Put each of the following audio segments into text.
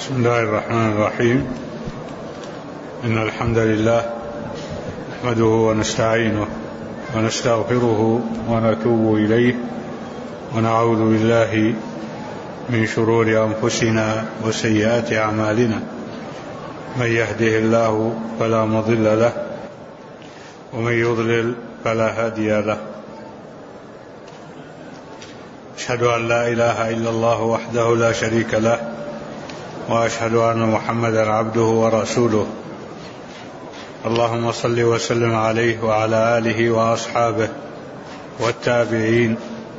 بسم الله الرحمن الرحيم. إن الحمد لله نحمده ونستعينه ونستغفره ونتوب إليه ونعوذ بالله من شرور أنفسنا وسيئات أعمالنا. من يهده الله فلا مضل له ومن يضلل فلا هادي له. أشهد أن لا إله إلا الله وحده لا شريك له وأشهد أن محمدا عبده ورسوله. اللهم صل وسلم عليه وعلى آله وأصحابه والتابعين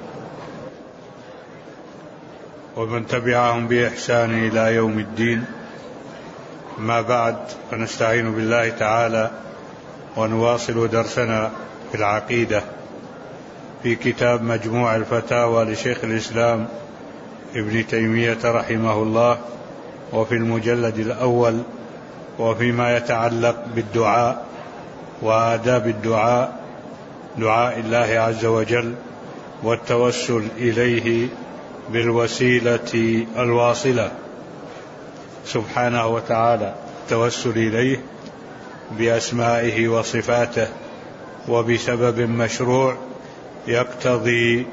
ومن تبعهم بإحسان إلى يوم الدين. ما بعد، فنستعين بالله تعالى ونواصل درسنا في العقيدة في كتاب مجموع الفتاوى لشيخ الإسلام ابن تيمية رحمه الله، وفي المجلد الأول، وفيما يتعلق بالدعاء وآداب الدعاء، دعاء الله عز وجل والتوسل إليه بالوسيلة الواصلة سبحانه وتعالى، التوسل إليه بأسمائه وصفاته وبسبب مشروع يقتضي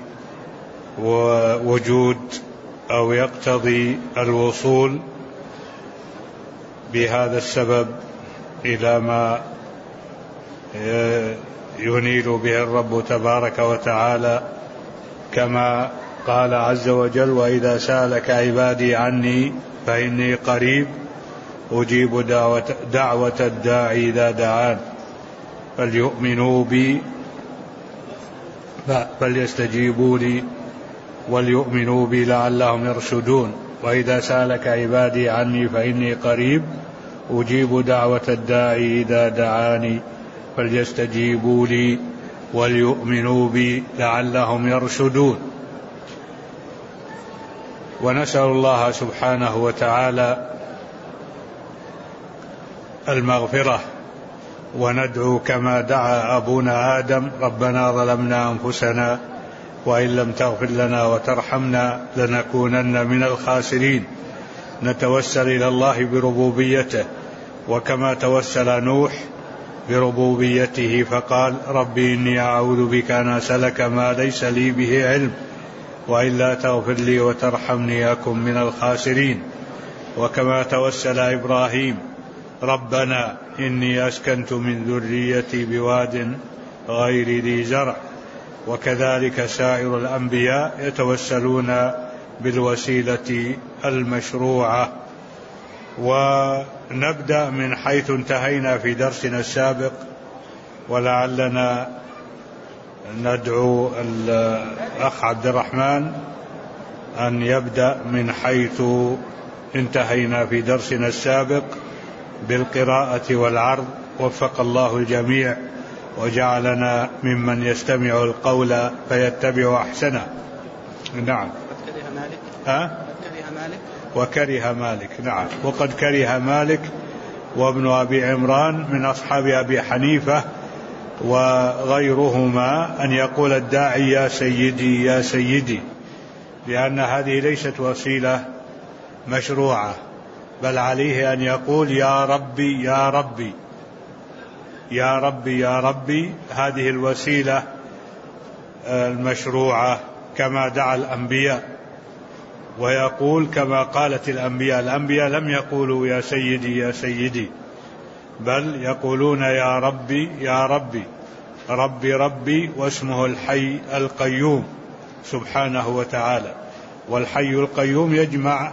وجود أو يقتضي الوصول بهذا السبب إلى ما ينيل به الرب تبارك وتعالى، كما قال عز وجل: وإذا سألك عبادي عني فإني قريب أجيب دعوة الداعي إذا دعان فليؤمنوا بي فليستجيبوا لي وليؤمنوا بي لعلهم يرشدون. وإذا سألك عبادي عني فإني قريب أجيب دعوة الداعي إذا دعاني فليستجيبوا لي وليؤمنوا بي لعلهم يرشدون. ونسأل الله سبحانه وتعالى المغفرة، وندعو كما دعا أبونا آدم: ربنا ظلمنا أنفسنا وإن لم تغفر لنا وترحمنا لنكونن من الخاسرين. نتوسل إلى الله بربوبيته، وكما توسل نوح بربوبيته فقال: ربي إني أعوذ بك أن أسألك ما ليس لي به علم وإلا تغفر لي وترحمني أكن من الخاسرين. وكما توسل إبراهيم: ربنا إني أسكنت من ذريتي بواد غير ذي زرع. وكذلك سائر الأنبياء يتوسلون بالوسيلة المشروعة. ونبدأ من حيث انتهينا في درسنا السابق، ولعلنا ندعو الأخ عبد الرحمن أن يبدأ من حيث انتهينا في درسنا السابق بالقراءة والعرض. وفق الله الجميع وجعلنا ممن يستمع القول فيتبع أحسنه. نعم. وكره مالك. نعم. وقد كره مالك وابن أبي عمران من أصحاب أبي حنيفة وغيرهما أن يقول الداعي: يا سيدي يا سيدي، لأن هذه ليست وسيلة مشروعة، بل عليه أن يقول: يا ربي يا ربي يا ربي يا ربي. هذه الوسيلة المشروعة كما دعا الأنبياء، ويقول كما قالت الأنبياء. الأنبياء لم يقولوا يا سيدي يا سيدي، بل يقولون يا ربي يا ربي، ربي ربي، واسمه الحي القيوم سبحانه وتعالى. والحي القيوم يجمع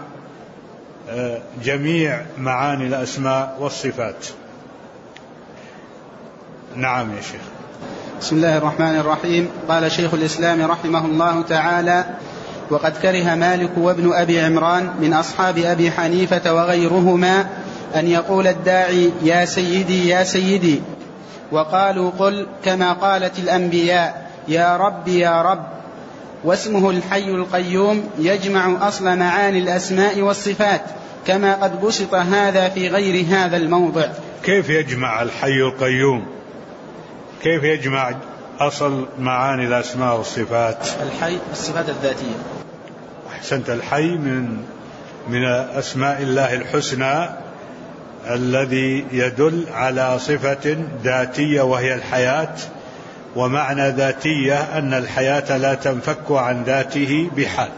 جميع معاني الأسماء والصفات. نعم يا شيخ. بسم الله الرحمن الرحيم. قال شيخ الإسلام رحمه الله تعالى: وقد كره مالك وابن أبي عمران من أصحاب أبي حنيفة وغيرهما أن يقول الداعي: يا سيدي يا سيدي. وقالوا: قل كما قالت الأنبياء: يا رب يا رب. واسمه الحي القيوم يجمع أصل معاني الأسماء والصفات، كما قد بسط هذا في غير هذا الموضع. كيف يجمع الحي القيوم؟ كيف يجمع أصل معاني الأسماء والصفات؟ الحي الصفات الذاتية. أحسنت. الحي من من أسماء الله الحسنى الذي يدل على صفة ذاتية وهي الحياة. ومعنى ذاتية أن الحياة لا تنفك عن ذاته بحال،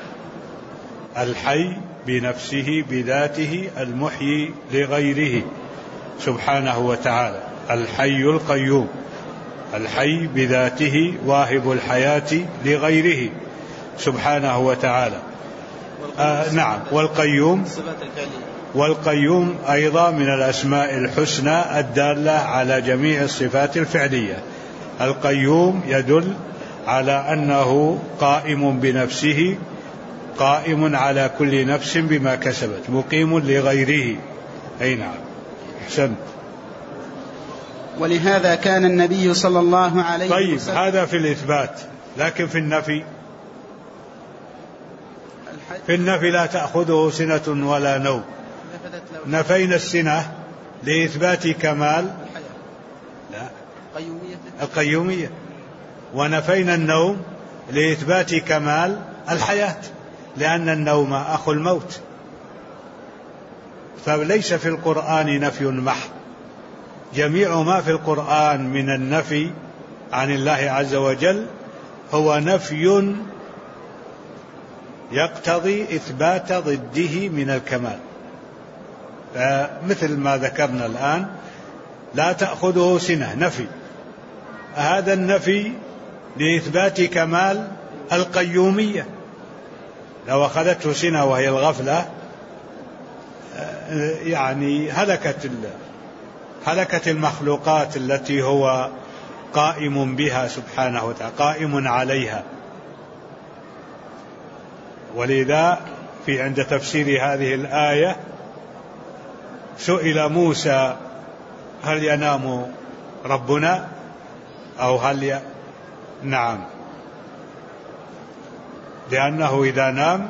الحي بنفسه بذاته المحيي لغيره سبحانه وتعالى، الحي القيوم، الحي بذاته واهب الحياة لغيره سبحانه وتعالى. نعم. والقيوم أيضا من الأسماء الحسنى الدالة على جميع الصفات الفعلية. القيوم يدل على أنه قائم بنفسه، قائم على كل نفس بما كسبت، مقيم لغيره. أي نعم، أحسنت. ولهذا كان النبي صلى الله عليه وسلم. طيب، هذا في الإثبات، لكن في النفي لا تأخذه سنة ولا نوم. نفينا السنة لإثبات كمال القيومية، ونفينا النوم لإثبات كمال الحياة، لأن النوم أخو الموت. فليس في القرآن نفي محض، جميع ما في القرآن من النفي عن الله عز وجل هو نفي يقتضي إثبات ضده من الكمال. مثل ما ذكرنا الآن، لا تأخذه سنة، نفي، هذا النفي لإثبات كمال القيومية. لو أخذته سنة وهي الغفلة يعني هلكت المخلوقات التي هو قائم بها سبحانه وتعالى، قائم عليها. ولذا عند تفسير هذه الآية سئل موسى: هل ينام ربنا؟ أو نعم، لأنه إذا نام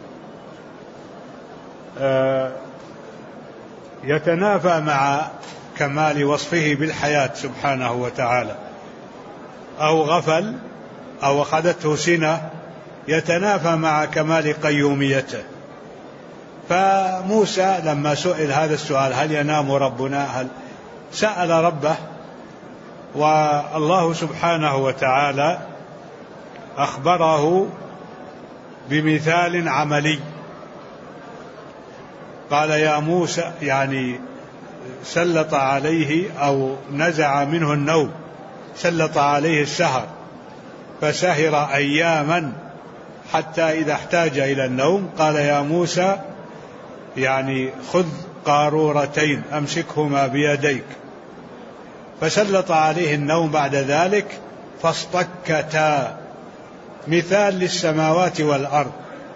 يتنافى مع كمال وصفه بالحياة سبحانه وتعالى، أو غفل أو أخذته سنة يتنافى مع كمال قيوميته. فموسى لما سئل هذا السؤال: هل ينام ربنا؟ سأل ربه، والله سبحانه وتعالى أخبره بمثال عملي. قال: يا موسى، يعني سلط عليه أو نزع منه النوم، سلط عليه السهر، فسهر أياما حتى إذا احتاج إلى النوم قال: يا موسى، يعني خذ قارورتين أمسكهما بيديك. فسلط عليه النوم بعد ذلك فاصطكتا، مثال للسماوات والأرض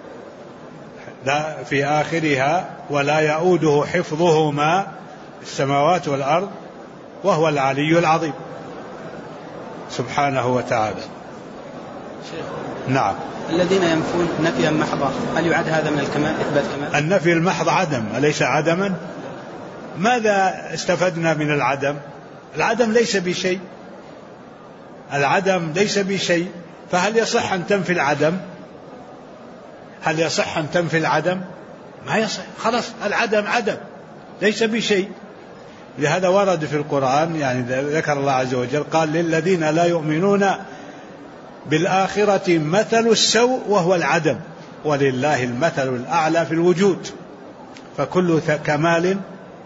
لا في آخرها: ولا يؤوده حفظهما، السماوات والأرض، وهو العلي العظيم سبحانه وتعالى. نعم. الذين ينفون نفيا محضا، هل يعد هذا من الكمال، إثبات كمال؟ النفي المحض عدم، أليس عدما؟ ماذا استفدنا من العدم؟ العدم ليس بشيء، العدم ليس بشيء، فهل يصح أن تنفي العدم؟ هل يصح أن تنفي العدم؟ ما يصح، خلاص العدم عدم ليس بشيء. لهذا ورد في القرآن، يعني ذكر الله عز وجل قال: للذين لا يؤمنون بالآخرة مثل السوء وهو العدم، ولله المثل الأعلى في الوجود. فكل كمال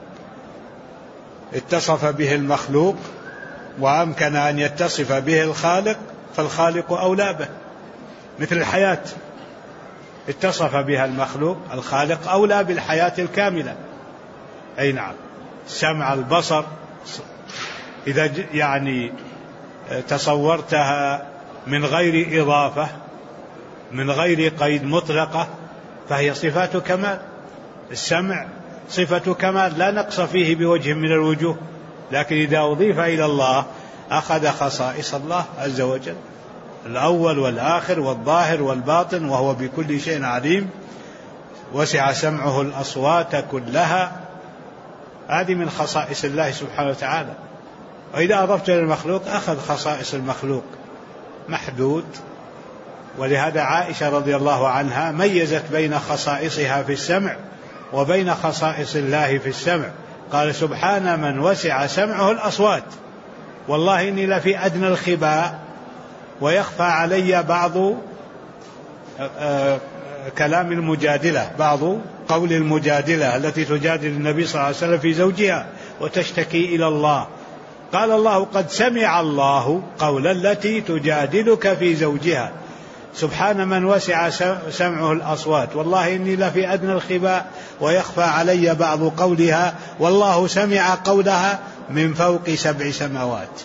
اتصف به المخلوق وأمكن أن يتصف به الخالق فالخالق أولى به. مثل الحياة اتصف بها المخلوق، الخالق أولى بالحياة الكاملة. أي نعم. السمع، البصر، إذا يعني تصورتها من غير إضافة، من غير قيد مطلقة، فهي صفات كمال. السمع صفة كمال لا نقص فيه بوجه من الوجوه، لكن إذا أضيف إلى الله أخذ خصائص الله عز وجل، الأول والآخر والظاهر والباطن، وهو بكل شيء عليم، وسع سمعه الأصوات كلها. هذه من خصائص الله سبحانه وتعالى. وإذا أضفت إلى المخلوق أخذ خصائص المخلوق، محدود ولهذا عائشة رضي الله عنها ميزت بين خصائصها في السمع وبين خصائص الله في السمع، قال سبحان من وسع سمعه الأصوات، والله إني لفي أدنى الخباء ويخفى علي بعض كلام المجادلة، بعض قول المجادلة التي تجادل النبي صلى الله عليه وسلم في زوجها وتشتكي إلى الله. قال الله قد سمع الله قول التي تجادلك في زوجها، سبحان من وسع سمعه الأصوات، والله إني لفي أدنى الخباء ويخفى علي بعض قولها، والله سمع قولها من فوق 7 سماوات.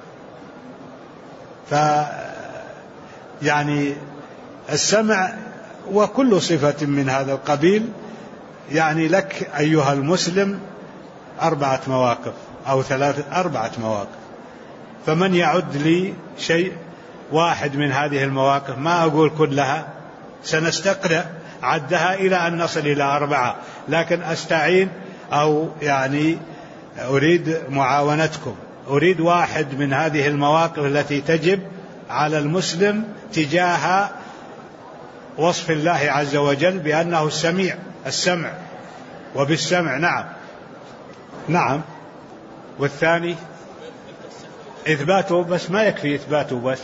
يعني السمع وكل صفة من هذا القبيل، يعني لك أيها المسلم 4 مواقف أو 4 مواقف، فمن يعد لي شيء واحد من هذه المواقف، ما أقول كلها، سنستقرأ عدها إلى أن نصل إلى 4، لكن أستعين أو يعني أريد معاونتكم، أريد واحد من هذه المواقف التي تجب على المسلم تجاه وصف الله عز وجل بأنه السميع، السمع وبالسمع. نعم. والثاني إثباته، بس ما يكفي إثباته، بس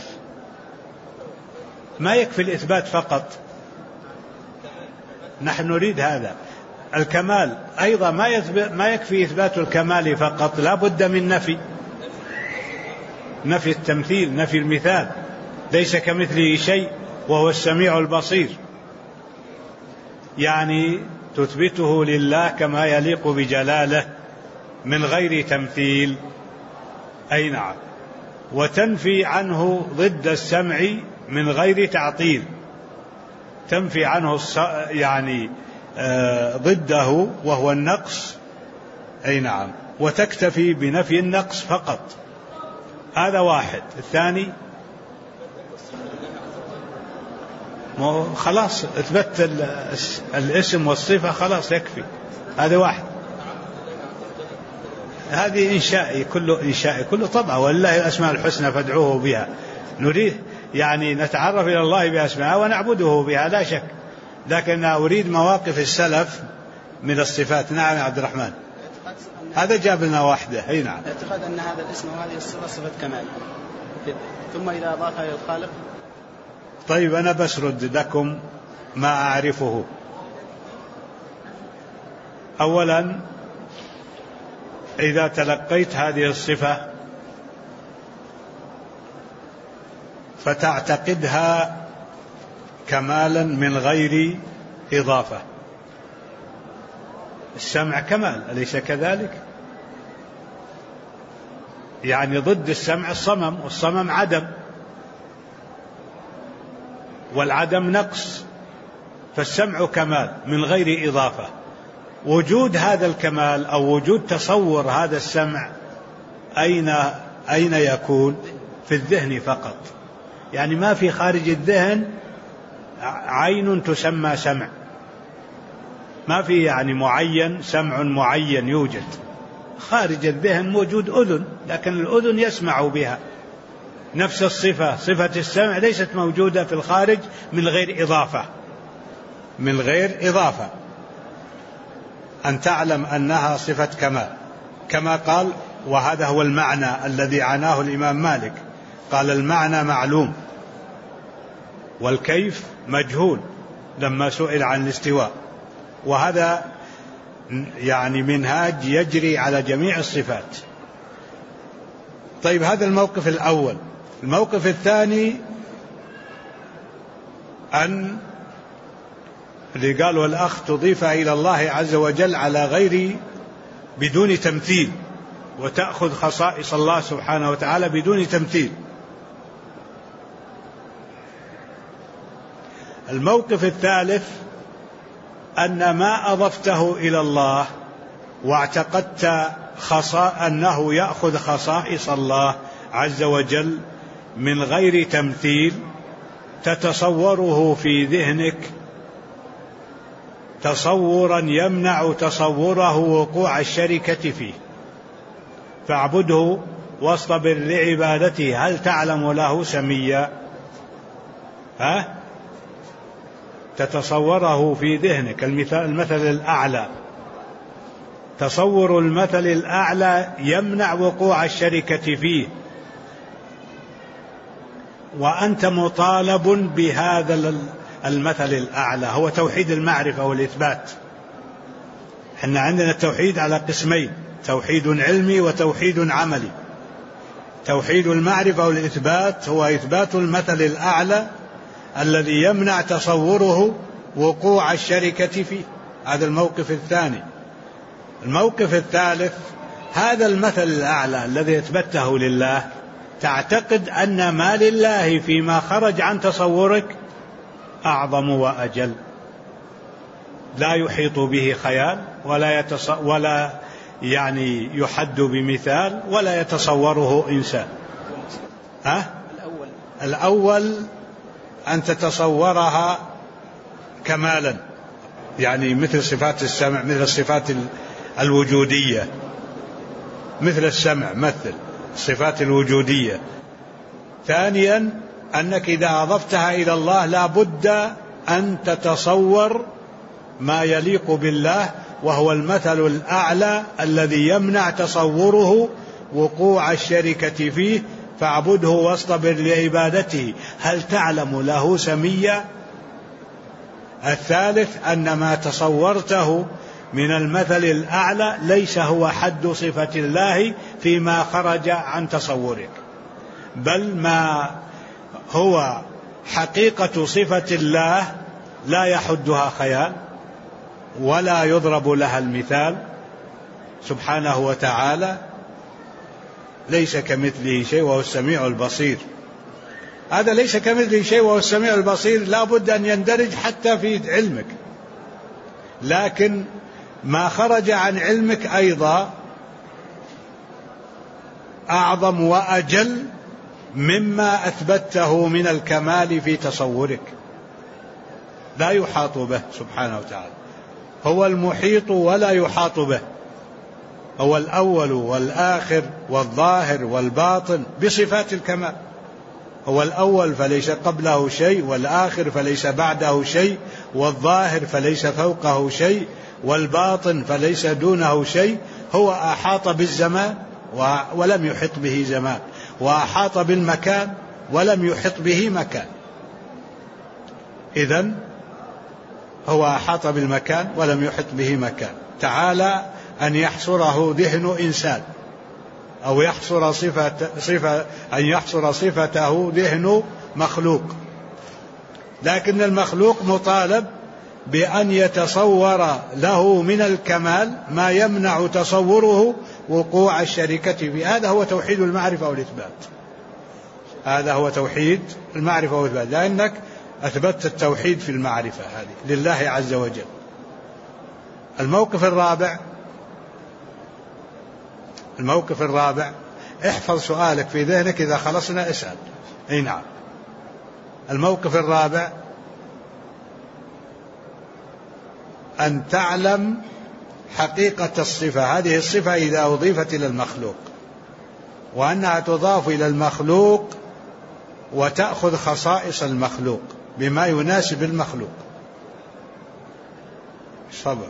ما يكفي الإثبات فقط، نحن نريد هذا الكمال أيضا، ما يكفي إثبات الكمال فقط، لا بد من نفي التمثيل، نفي المثال، ليس كمثله شيء وهو السميع البصير، يعني تثبته لله كما يليق بجلاله من غير تمثيل. أي نعم. وتنفي عنه ضد السمع من غير تعطيل، تنفي عنه يعني ضده وهو النقص. أي نعم. وتكتفي بنفي النقص فقط، هذا واحد. الثاني خلاص اثبت الاسم والصفة، خلاص يكفي، هذا واحد. هذه إنشائي، كله طبعا، ولله الأسماء الحسنى فادعوه بها، نريد يعني نتعرف إلى الله بأسمائه ونعبده بها لا شك، لكن أريد مواقف السلف من الصفات. نعم يا عبد الرحمن، هذا جاب لنا واحدة. أي نعم. اعتقاد أن هذا الاسم وهذه الصفة صفة كمال، ثم إذا أضافها إلى الخالق. طيب أنا بسرد لكم ما أعرفه. أولا، إذا تلقيت هذه الصفة فتعتقدها كمالا من غير إضافة. السمع كمال، أليس كذلك؟ يعني ضد السمع الصمم، والصمم عدم، والعدم نقص، فالسمع كمال من غير إضافة. وجود هذا الكمال أو وجود تصور هذا السمع أين يكون؟ في الذهن فقط، يعني ما في خارج الذهن عين تسمى سمع، ما في يعني معين، سمع معين يوجد خارج الذهن، موجود أذن، لكن الأذن يسمع بها. نفس الصفة، صفة السمع ليست موجودة في الخارج من غير إضافة، من غير إضافة، أن تعلم أنها صفة كمال، كما قال، وهذا هو المعنى الذي عناه الإمام مالك، قال المعنى معلوم والكيف مجهول لما سئل عن الاستواء، وهذا يعني منهاج يجري على جميع الصفات. طيب، هذا الموقف الأول. الموقف الثاني أن اللي قالوا الأخ تضيف إلى الله عز وجل على غير بدون تمثيل، وتأخذ خصائص الله سبحانه وتعالى بدون تمثيل. الموقف الثالث أن ما أضفته إلى الله واعتقدت أنه يأخذ خصائص الله عز وجل من غير تمثيل، تتصوره في ذهنك تصورا يمنع تصوره وقوع الشركة فيه، فاعبده واصطبر لعبادته، هل تعلم له سميا؟ تتصوره في ذهنك. المثل الأعلى، تصور المثل الأعلى يمنع وقوع الشركة فيه، وأنت مطالب بهذا المثل الأعلى، هو توحيد المعرفة والإثبات. احنا عندنا التوحيد على قسمين: توحيد علمي وتوحيد عملي. توحيد المعرفة والإثبات هو إثبات المثل الأعلى الذي يمنع تصوره وقوع الشركة فيه، هذا الموقف الثاني. الموقف الثالث، هذا المثل الأعلى الذي أثبته لله تعتقد أن ما لله فيما خرج عن تصورك أعظم وأجل، لا يحيط به خيال ولا يعني يحد بمثال ولا يتصوره إنسان. الأول أن تتصورها كمالا، يعني مثل صفات السمع، مثل الصفات الوجودية، مثل السمع، مثل الصفات الوجودية. ثانيا أنك إذا أضفتها إلى الله لا بد أن تتصور ما يليق بالله، وهو المثل الأعلى الذي يمنع تصوره وقوع الشركة فيه، فاعبده واصطبر لعبادته، هل تعلم له سميا؟ الثالث أن ما تصورته من المثل الأعلى ليس هو حد صفة الله فيما خرج عن تصورك، بل ما هو حقيقة صفة الله لا يحدها خيال ولا يضرب لها المثال سبحانه وتعالى، ليس كمثله شيء وهو السميع البصير. هذا ليس كمثله شيء وهو السميع البصير لا بد أن يندرج حتى في علمك، لكن ما خرج عن علمك أيضا أعظم وأجل مما أثبته من الكمال في تصورك، لا يحاط به سبحانه وتعالى، هو المحيط ولا يحاط به، هو الأول والآخر والظاهر والباطن بصفات الكمال. هو الأول فليس قبله شيء، والآخر فليس بعده شيء، والظاهر فليس فوقه شيء، والباطن فليس دونه شيء. هو أحاط بالزمان ولم يحط به زمان، وأحاط بالمكان ولم يحط به مكان. إذن هو أحاط بالمكان ولم يحط به مكان. تعالى أن يحصره ذهن إنسان، أو أن يحصر صفته ذهن مخلوق، لكن المخلوق مطالب بأن يتصور له من الكمال ما يمنع تصوره وقوع الشركة فيه. هذا هو توحيد المعرفة والإثبات، هذا هو توحيد المعرفة والإثبات، لأنك أثبتت التوحيد في المعرفة هذه لله عز وجل. الموقف الرابع، احفظ سؤالك في ذهنك، إذا خلصنا اسأل. أي نعم. الموقف الرابع أن تعلم حقيقة الصفة، هذه الصفة إذا أضيفت إلى المخلوق، وأنها تضاف إلى المخلوق وتأخذ خصائص المخلوق بما يناسب المخلوق. صبر.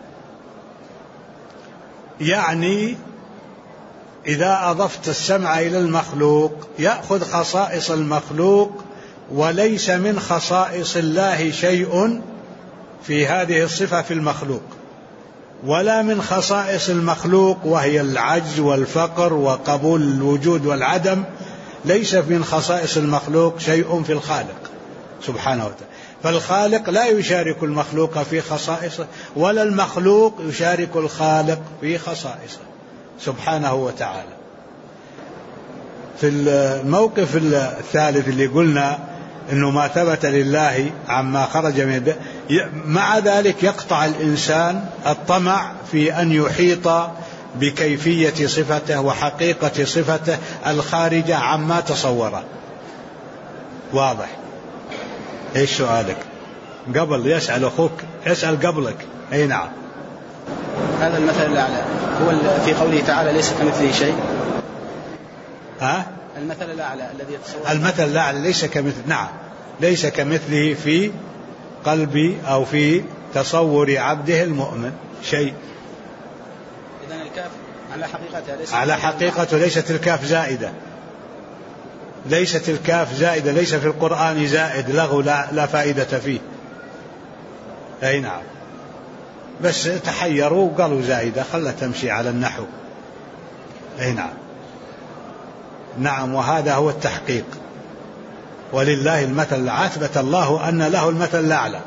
يعني إذا أضفت السمع إلى المخلوق يأخذ خصائص المخلوق، وليس من خصائص الله شيء في هذه الصفة في المخلوق، ولا من خصائص المخلوق وهي العجز والفقر وقبول الوجود والعدم، ليس من خصائص المخلوق شيء في الخالق سبحانه وتعالى. فالخالق لا يشارك المخلوق في خصائصه، ولا المخلوق يشارك الخالق في خصائصه سبحانه وتعالى. في الموقف الثالث اللي قلنا إنه ما ثبت لله عما خرج من، مع ذلك يقطع الإنسان الطمع في أن يحيط بكيفية صفته وحقيقة صفته الخارجة عما تصوره. واضح؟ ايش سؤالك؟ قبل يسأل أخوك، يسأل قبلك. أي نعم. هذا المثل الأعلى هو في قوله تعالى ليس كمثله شيء. المثل الأعلى الذي يتصور، المثل الأعلى ليس كمثل. نعم، ليس كمثله في قلب أو في تصور عبده المؤمن شيء. إذن الكاف على حقيقته ليست الكاف زائدة، ليست الكاف زائدة، ليس في القرآن زائد لغو لا فائدة فيه. أي نعم، بس تحيروا وقالوا زائدة، خلها تمشي على النحو. أي نعم. نعم، وهذا هو التحقيق. ولله المثل، أثبت الله أن له المثل الأعلى،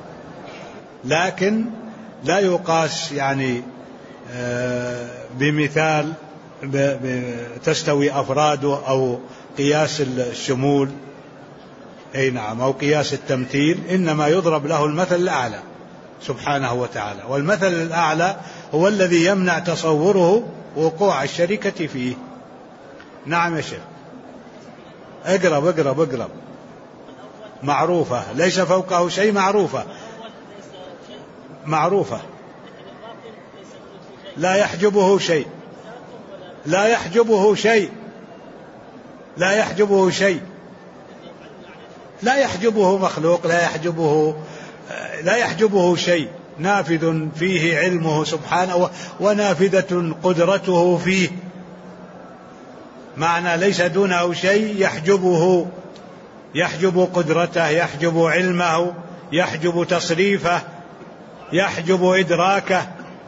لكن لا يقاس يعني بمثال تستوي أفراده أو قياس الشمول. أي نعم، أو قياس التمثيل، إنما يضرب له المثل الأعلى سبحانه وتعالى، والمثل الأعلى هو الذي يمنع تصوره وقوع الشركة فيه. نعم يا شيخ، اقرب. معروفة، ليس فوقه شيء، معروفة لا يحجبه شيء، لا يحجبه مخلوق، لا يحجبه شيء، نافذ فيه علمه سبحانه ونافذة قدرته فيه. معنى ليس دونه شيء يحجبه، يحجب قدرته، يحجب علمه، يحجب تصريفه، يحجب إدراكه.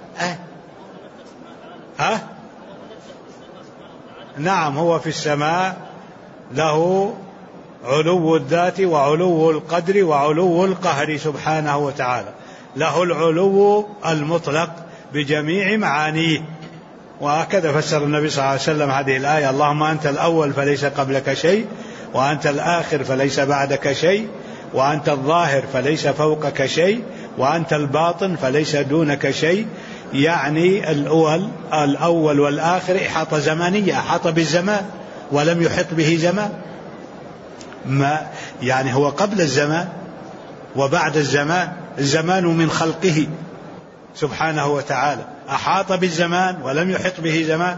نعم، هو في السماء، له علو الذات وعلو القدر وعلو القهر سبحانه وتعالى، له العلو المطلق بجميع معانيه. وهكذا فسر النبي صلى الله عليه وسلم هذه الآية: اللهم أنت الأول فليس قبلك شيء، وأنت الآخر فليس بعدك شيء، وأنت الظاهر فليس فوقك شيء، وأنت الباطن فليس دونك شيء. يعني الأول والآخر إحاطة زمانية، أحاط بالزمان ولم يحط به زمان. ما يعني هو قبل الزمان وبعد الزمان، الزمان من خلقه سبحانه وتعالى، أحاط بالزمان ولم يحط به زمان.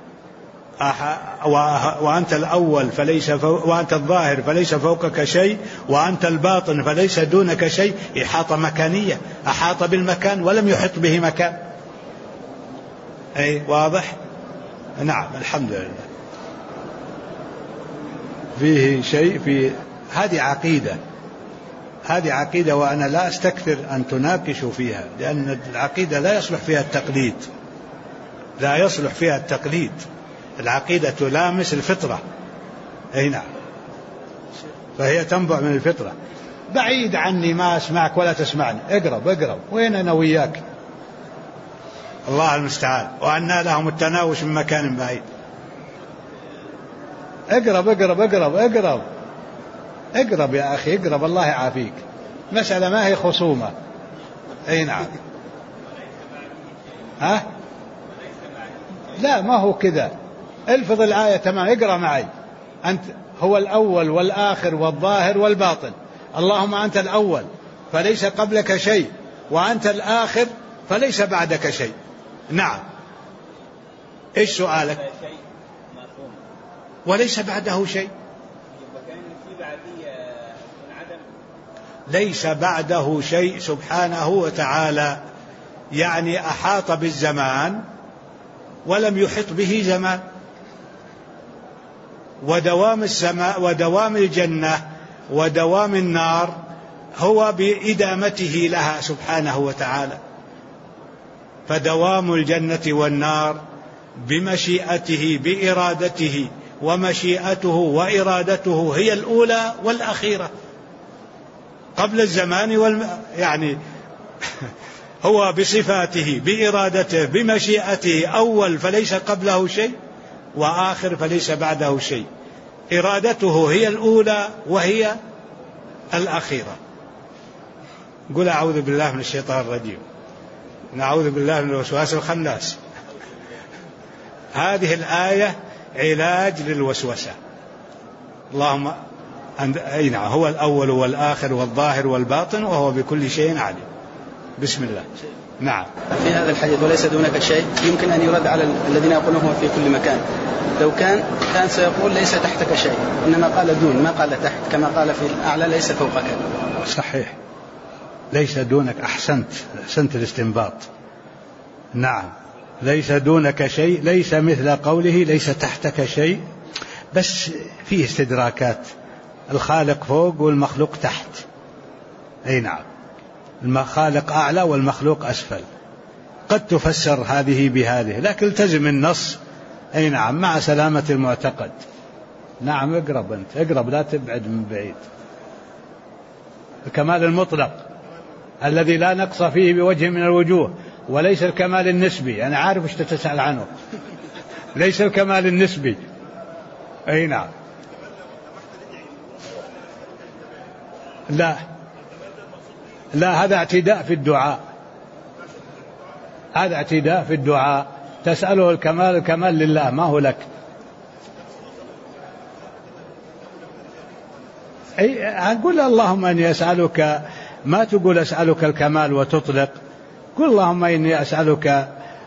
وأنت الأول وأنت الظاهر فليس فوقك شيء، وأنت الباطن فليس دونك شيء. إحاطة مكانية، أحاط بالمكان ولم يحط به مكان. أي واضح؟ نعم، الحمد لله. فيه شيء في هذه عقيدة، وأنا لا أستكثر أن تناقشوا فيها، لأن العقيدة لا يصلح فيها التقليد، العقيدة تلامس الفطرة. أي نعم، فهي تنبع من الفطرة. بعيد عني، ما أسمعك ولا تسمعني. اقرب، وين أنا وياك؟ الله المستعان. وأنى لهم التناوش من مكان بعيد. اقرب يا أخي، اقرب، الله يعافيك. مسألة ما هي خصومة. أي نعم. لا، ما هو كذا. الفظ الآية تمام، اقرأ معي. أنت هو الأول والآخر والظاهر والباطن. اللهم أنت الأول فليس قبلك شيء، وأنت الآخر فليس بعدك شيء. نعم، إيش سؤالك؟ وليس بعده شيء، ليس بعده شيء سبحانه وتعالى. يعني أحاط بالزمان ولم يحط به زمان. ودوام السماء ودوام الجنة ودوام النار هو بإدامته لها سبحانه وتعالى. فدوام الجنة والنار بمشيئته بإرادته، ومشيئته وإرادته هي الأولى والأخيرة قبل الزمان يعني هو بصفاته بإرادته بمشيئته أول فليس قبله شيء، وآخر فليس بعده شيء. إرادته هي الأولى وهي الأخيرة. قل أعوذ بالله من الشيطان الرجيم، نعوذ بالله من الوسواس الخناس. هذه الآية علاج للوسوسة. اللهم أي نعم، هو الأول والآخر والظاهر والباطن، وهو بكل شيء عليم. بسم الله. نعم. في هذا الحديث وليس دونك شيء يمكن أن يرد على الذين يقولون هو في كل مكان. لو كان سيقول ليس تحتك شيء، إنما قال دون ما قال تحت، كما قال في الأعلى ليس فوقك. صحيح، ليس دونك. أحسنت الاستنباط. نعم، ليس دونك شيء، ليس مثل قوله ليس تحتك شيء، بس فيه استدراكات. الخالق فوق والمخلوق تحت. أي نعم، الخالق أعلى والمخلوق أسفل. قد تفسر هذه بهذه، لكن التزم النص. أي نعم، مع سلامة المعتقد. نعم، اقرب أنت، اقرب لا تبعد من بعيد. الكمال المطلق الذي لا نقص فيه بوجه من الوجوه، وليس الكمال النسبي. أنا عارف ايش تسأل عنه. ليس الكمال النسبي. أي نعم. لا، هذا اعتداء في الدعاء. هذا اعتداء في الدعاء. تسأله الكمال لله، ما هو لك. قل اللهم أني أسألك، ما تقول أسألك الكمال وتطلق. قل اللهم إني أسألك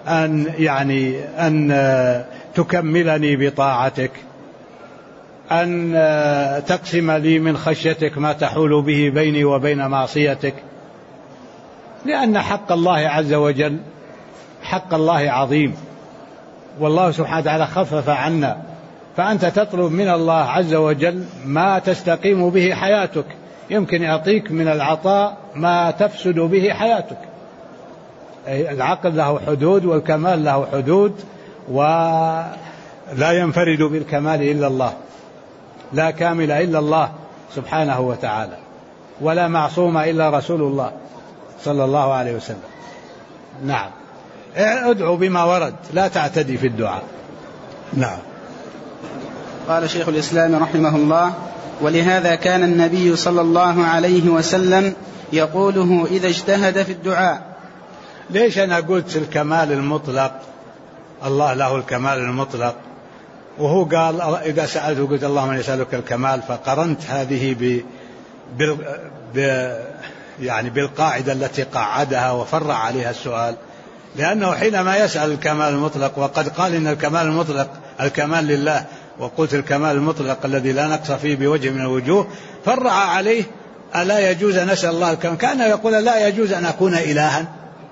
أن تكملني بطاعتك، أن تقسم لي من خشيتك ما تحول به بيني وبين معصيتك. لأن حق الله عز وجل حق الله عظيم، والله سبحانه وتعالى خفف عنا، فأنت تطلب من الله عز وجل ما تستقيم به حياتك. يمكن يعطيك من العطاء ما تفسد به حياتك. العقل له حدود والكمال له حدود، ولا ينفرد بالكمال إلا الله، لا كامل إلا الله سبحانه وتعالى، ولا معصوم إلا رسول الله صلى الله عليه وسلم. نعم، ادعو بما ورد، لا تعتدي في الدعاء. نعم. قال شيخ الإسلام رحمه الله: ولهذا كان النبي صلى الله عليه وسلم يقوله إذا اجتهد في الدعاء. ليش أنا قلت الكمال المطلق؟ الله له الكمال المطلق، وهو قال إذا سألته قلت اللهم أنا أسألك الكمال، فقرنت هذه بالقاعدة التي قاعدها وفرع عليها السؤال. لأنه حينما يسأل الكمال المطلق، وقد قال إن الكمال المطلق الكمال لله، وقلت الكمال المطلق الذي لا نقص فيه بوجه من الوجوه، فرع عليه ألا يجوز أن نسأل الله الكمال. كان يقول لا يجوز أن أكون إلها.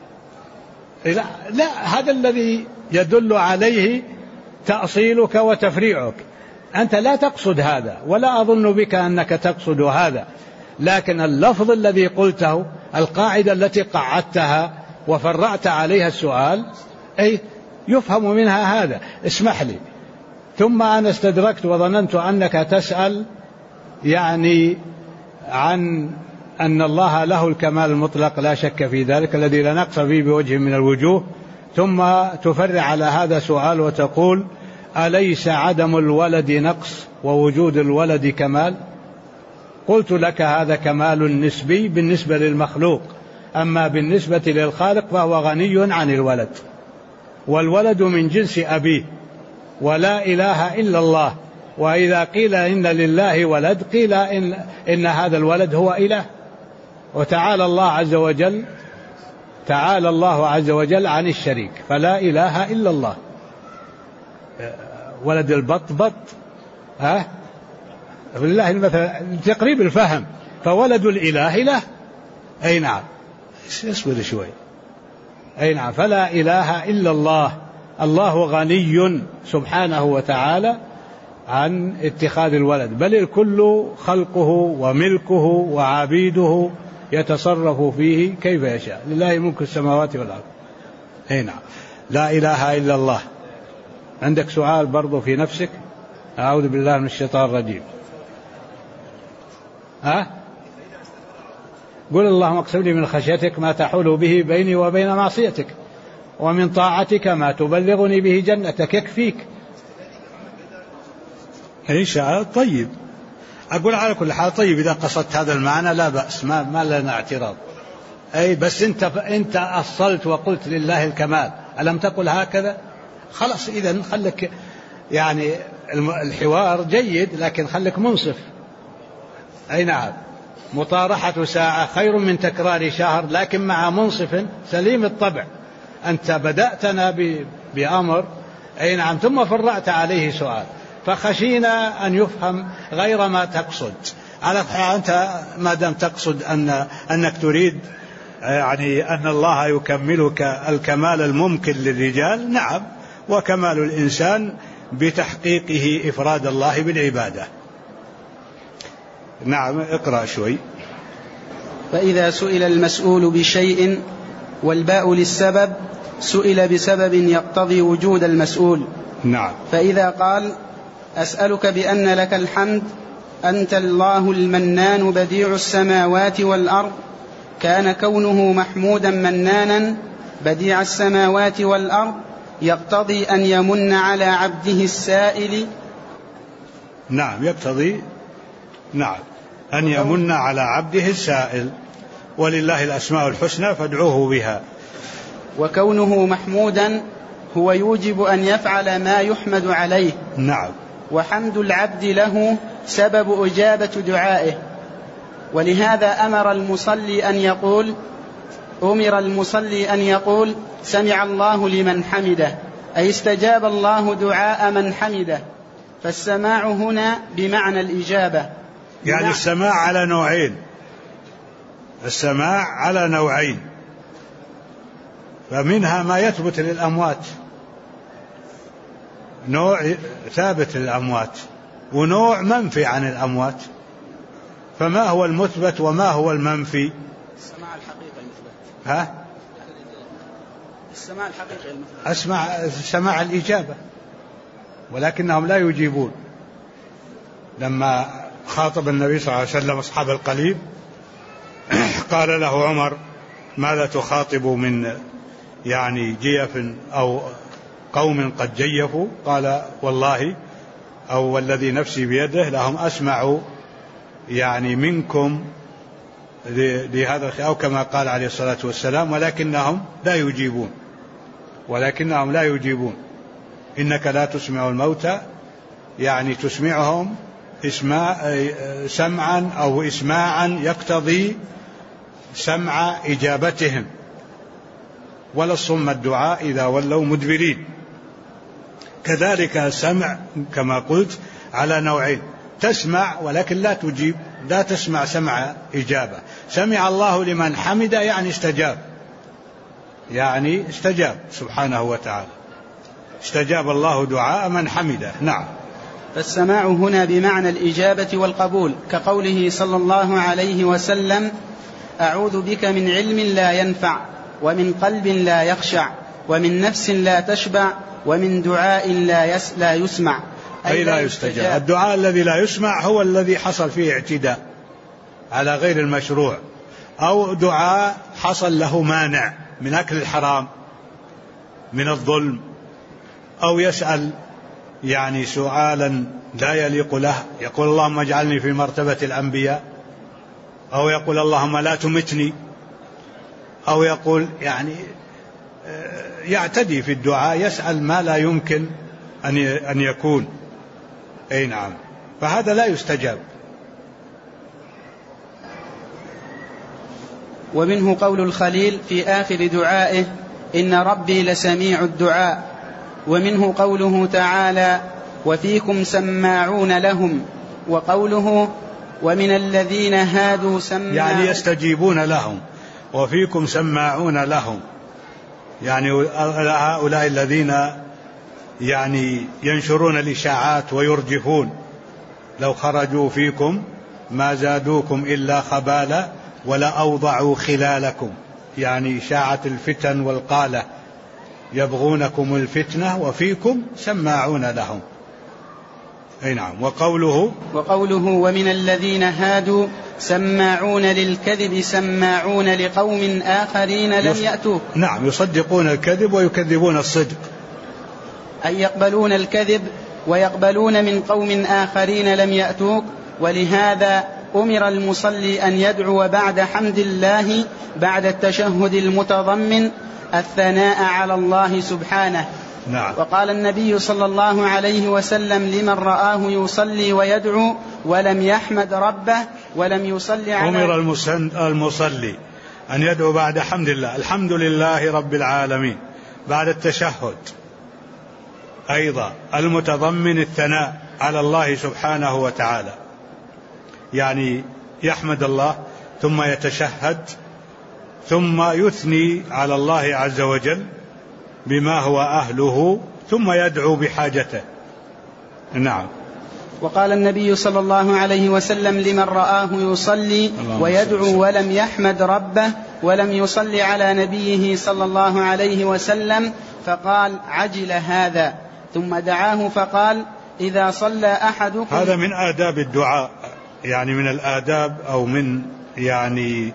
لا، هذا الذي يدل عليه تأصيلك وتفريعك. أنت لا تقصد هذا، ولا أظن بك أنك تقصد هذا، لكن اللفظ الذي قلته، القاعدة التي قعدتها وفرعت عليها السؤال، أي يفهم منها هذا. اسمح لي. ثم أنا استدركت وظننت أنك تسأل عن أن الله له الكمال المطلق لا شك في ذلك الذي لا نقص فيه بوجه من الوجوه، ثم تفرع على هذا سؤال وتقول أليس عدم الولد نقص ووجود الولد كمال؟ قلت لك هذا كمال نسبي بالنسبة للمخلوق، أما بالنسبة للخالق فهو غني عن الولد، والولد من جنس أبيه، ولا إله إلا الله. وإذا قيل إن لله ولد قيل إن هذا الولد هو إله. وتعالى الله عز وجل عن الشريك، فلا إله إلا الله. ولد البط بالله المثل تقريب الفهم، فولد الإله له. أي نعم، اصبر شوي. أي نعم، فلا إله إلا الله. الله غني سبحانه وتعالى عن اتخاذ الولد، بل الكل خلقه وملكه وعبيده يتصرف فيه كيف يشاء، لله ملك السماوات والأرض. أي نعم، لا إله إلا الله. عندك سؤال برضو في نفسك؟ أعوذ بالله من الشيطان الرجيم. قل اللهم اقسم لي من خشيتك ما تحول به بيني وبين معصيتك، ومن طاعتك ما تبلغني به جنتك. يكفيك. إن شاء طيب. أقول على كل حال طيب، إذا قصدت هذا المعنى لا بأس، ما لنا اعتراض. أي بس أنت أصلت وقلت لله الكمال، ألم تقل هكذا؟ خلاص، إذن خلك الحوار جيد، لكن خلك منصف. أي نعم، مطارحة ساعة خير من تكرار شهر، لكن مع منصف سليم الطبع. أنت بدأتنا بأمر أي نعم، ثم فرعت عليه سؤال، فخشينا أن يفهم غير ما تقصد. على أنت ما دام تقصد أنك تريد يعني أن الله يكملك الكمال الممكن للرجال، نعم، وكمال الإنسان بتحقيقه إفراد الله بالعبادة. نعم، اقرأ شوي. فإذا سئل المسؤول بشيء والباء للسبب سئل بسبب يقتضي وجود المسؤول. نعم. فإذا قال أسألك بأن لك الحمد أنت الله المنان بديع السماوات والأرض، كان كونه محمودا منانا بديع السماوات والأرض يقتضي أن يمن على عبده السائل. نعم، يقتضي نعم أن يمن على عبده السائل، ولله الأسماء الحسنى فادعوه بها. وكونه محمودا هو يوجب أن يفعل ما يحمد عليه. نعم. وحمد العبد له سبب إجابة دعائه، ولهذا أمر المصلي أن يقول سمع الله لمن حمده، أي استجاب الله دعاء من حمده. فالسماع هنا بمعنى الإجابة، يعني السماع على نوعين، السماع على نوعين، فمنها ما يثبت للأموات، نوع ثابت للأموات، ونوع منفي عن الأموات. فما هو المثبت وما هو المنفي؟ السماع الحقيقي المثبت. السماع الحقيقي المثبت. سماع الإجابة، ولكنهم لا يجيبون. لما خاطب النبي صلى الله عليه وسلم أصحاب القليب قال له عمر ماذا تخاطب من يعني جيف أو قوم قد جيفوا؟ قال والله أو والذي نفسي بيده لهم أسمع يعني منكم لهذا، أو كما قال عليه الصلاة والسلام، ولكنهم لا يجيبون. إنك لا تسمع الموتى، يعني تسمعهم سمعا أو إسماعا يقتضي سمع إجابتهم، ولا الصم الدعاء إذا ولوا مدبرين. كذلك السمع كما قلت على نوعين، تسمع ولكن لا تجيب، لا تسمع سمع إجابة. سمع الله لمن حمد يعني استجاب سبحانه وتعالى، استجاب الله دعاء من حمده. نعم. فالسماع هنا بمعنى الإجابة والقبول، كقوله صلى الله عليه وسلم أعوذ بك من علم لا ينفع، ومن قلب لا يخشع، ومن نفس لا تشبع، ومن دعاء لا يسمع، أي لا يستجاب. الدعاء الذي لا يسمع هو الذي حصل فيه اعتداء على غير المشروع، أو دعاء حصل له مانع من أكل الحرام، من الظلم، أو يسأل يعني سؤالا لا يليق له، يقول اللهم اجعلني في مرتبة الأنبياء، أو يقول اللهم لا تمتني، أو يقول يعني يعتدي في الدعاء، يسأل ما لا يمكن أن يكون. أي نعم، فهذا لا يستجاب. ومنه قول الخليل في آخر دعائه إن ربي لسميع الدعاء. ومنه قوله تعالى وفيكم سماعون لهم، وقوله ومن الذين هادوا يعني يستجيبون لهم، وفيكم سماعون لهم، يعني هؤلاء الذين يعني ينشرون الإشاعات ويرجفون، لو خرجوا فيكم ما زادوكم إلا خبالا ولا أوضعوا خلالكم، يعني إشاعة الفتن والقالة، يبغونكم الفتنة وفيكم سماعون لهم. أي نعم. وقوله ومن الذين هادوا سماعون للكذب سماعون لقوم آخرين لم يأتوك. نعم، يصدقون الكذب ويكذبون الصدق، أي يقبلون الكذب ويقبلون من قوم آخرين لم يأتوك. ولهذا أمر المصلي أن يدعو بعد حمد الله بعد التشهد المتضمن الثناء على الله سبحانه. نعم. وقال النبي صلى الله عليه وسلم لمن رآه يصلي ويدعو ولم يحمد ربه ولم يصلي على أمر المصلي أن يدعو بعد حمد الله الحمد لله رب العالمين بعد التشهد أيضا المتضمن الثناء على الله سبحانه وتعالى، يعني يحمد الله ثم يتشهد ثم يثني على الله عز وجل بما هو أهله ثم يدعو بحاجته. نعم. وقال النبي صلى الله عليه وسلم لمن رآه يصلي ويدعو ولم يحمد ربه ولم يصلي على نبيه صلى الله عليه وسلم فقال عجل هذا، ثم دعاه فقال إذا صلى أحدكم. هذا من آداب الدعاء، يعني من الآداب أو من يعني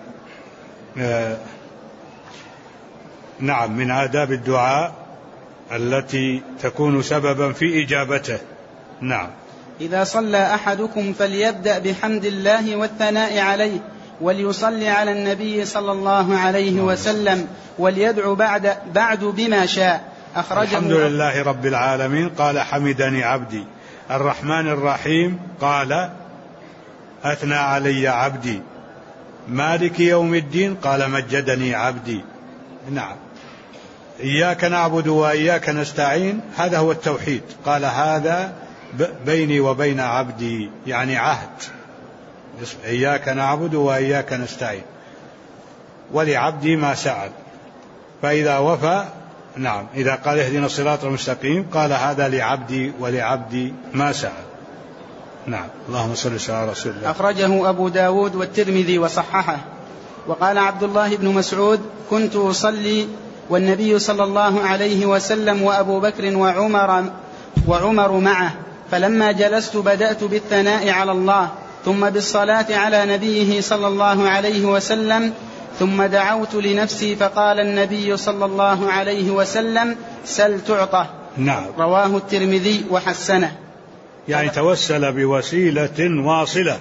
نعم من آداب الدعاء التي تكون سببا في إجابته. نعم. إذا صلى أحدكم فليبدأ بحمد الله والثناء عليه وليصلي على النبي صلى الله عليه وسلم وليدعو بعد بما شاء. أخرجه. الحمد لله رب العالمين قال حمدني عبدي. الرحمن الرحيم قال أثنى علي عبدي. مالك يوم الدين قال مجدني عبدي. نعم. إياك نعبد وإياك نستعين هذا هو التوحيد، قال هذا بيني وبين عبدي، يعني عهد. إياك نعبد وإياك نستعين ولعبدي ما سأل، فإذا وفى نعم إذا قال اهدنا الصراط المستقيم قال هذا لعبدي ولعبدي ما سأل. نعم. اللهم صل على رسول الله. أخرجه أبو داود والترمذي وصححه. وقال عبد الله بن مسعود كنت أصلي والنبي صلى الله عليه وسلم وأبو بكر وعمر معه، فلما جلست بدأت بالثناء على الله ثم بالصلاة على نبيه صلى الله عليه وسلم ثم دعوت لنفسي فقال النبي صلى الله عليه وسلم سل تعطى. نعم. رواه الترمذي وحسنه. يعني توسل بوسيلة واصلة،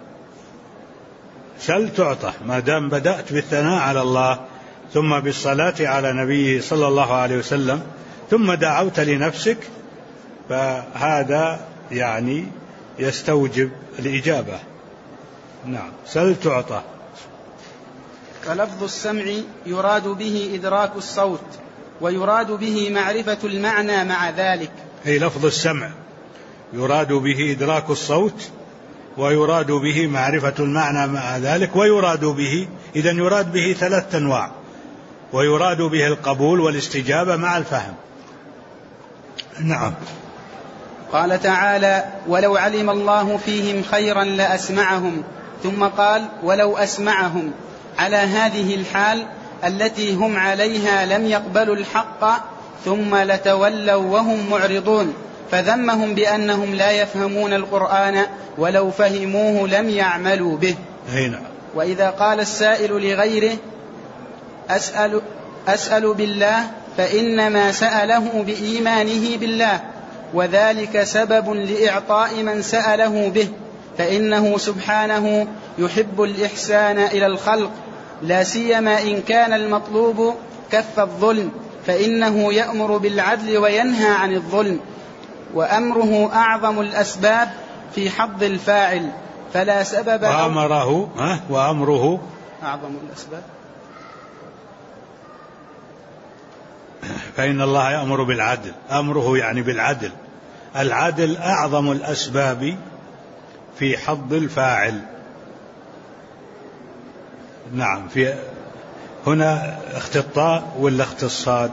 سل تعطى، ما دام بدأت بالثناء على الله ثم بالصلاة على نبيه صلى الله عليه وسلم ثم دعوت لنفسك فهذا يعني يستوجب الإجابة. نعم. سل تعطى. فلفظ السمع يراد به إدراك الصوت ويراد به معرفة المعنى مع ذلك. أي لفظ السمع يراد به إدراك الصوت ويراد به معرفة المعنى مع ذلك، ويراد به إذن يراد به 3 أنواع، ويراد به القبول والاستجابة مع الفهم. نعم. قال تعالى ولو علم الله فيهم خيرا لأسمعهم، ثم قال ولو أسمعهم. على هذه الحال التي هم عليها لم يقبلوا الحق ثم لتولوا وهم معرضون، فذمهم بأنهم لا يفهمون القرآن ولو فهموه لم يعملوا به. هنا. وإذا قال السائل لغيره أسأل بالله فإنما سأله بإيمانه بالله، وذلك سبب لإعطاء من سأله به، فإنه سبحانه يحب الإحسان إلى الخلق، لا سيما إن كان المطلوب كف الظلم، فإنه يأمر بالعدل وينهى عن الظلم، وأمره أعظم الأسباب في حظ الفاعل، فلا سبب وأمره أعظم الأسباب، فإن الله يأمر بالعدل، أمره يعني بالعدل، العدل أعظم الأسباب في حظ الفاعل. نعم. في هنا اختطاء ولا اختصاد؟